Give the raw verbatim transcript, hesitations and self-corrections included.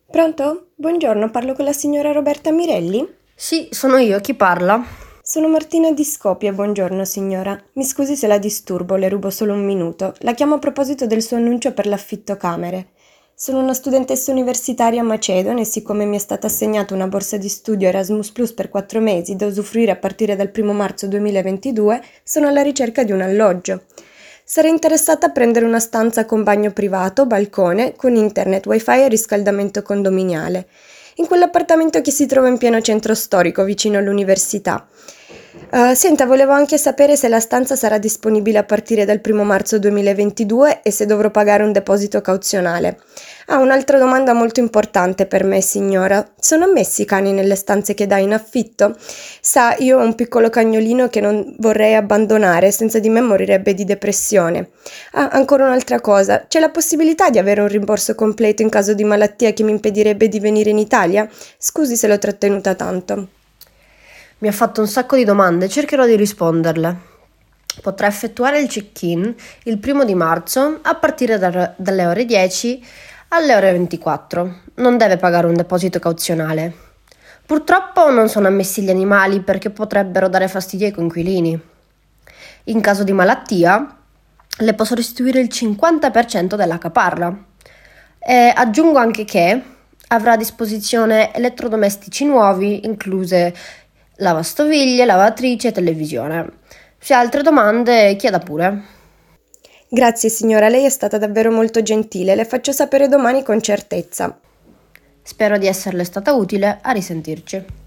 Pronto? Buongiorno, parlo con la signora Roberta Mirelli? Sì, sono io, chi parla? Sono Martina di Scopia, buongiorno signora. Mi scusi se la disturbo, le rubo solo un minuto. La chiamo a proposito del suo annuncio per l'affitto camere. Sono una studentessa universitaria a Macedone e siccome mi è stata assegnata una borsa di studio Erasmus Plus per quattro mesi da usufruire a partire dal primo marzo duemilaventidue, sono alla ricerca di un alloggio. Sarei interessata a prendere una stanza con bagno privato, balcone, con internet, wifi e riscaldamento condominiale, in quell'appartamento che si trova in pieno centro storico, vicino all'università. Uh, senta, volevo anche sapere se la stanza sarà disponibile a partire dal primo marzo duemilaventidue e se dovrò pagare un deposito cauzionale. Ah, un'altra domanda molto importante per me, signora. Sono ammessi i cani nelle stanze che dà in affitto? Sa, io ho un piccolo cagnolino che non vorrei abbandonare, senza di me morirebbe di depressione. Ah, ancora un'altra cosa. C'è la possibilità di avere un rimborso completo in caso di malattia che mi impedirebbe di venire in Italia? Scusi se l'ho trattenuta tanto. Mi ha fatto un sacco di domande, cercherò di risponderle. Potrà effettuare il check-in il primo di marzo a partire da- dalle ore dieci alle ore ventiquattro. Non deve pagare un deposito cauzionale. Purtroppo non sono ammessi gli animali perché potrebbero dare fastidio ai coinquilini. In caso di malattia, le posso restituire il cinquanta per cento della caparra. E aggiungo anche che avrà a disposizione elettrodomestici nuovi, incluse lavastoviglie, lavatrice e televisione. Se ha altre domande, chieda pure. Grazie signora, lei è stata davvero molto gentile, le faccio sapere domani con certezza. Spero di esserle stata utile, a risentirci.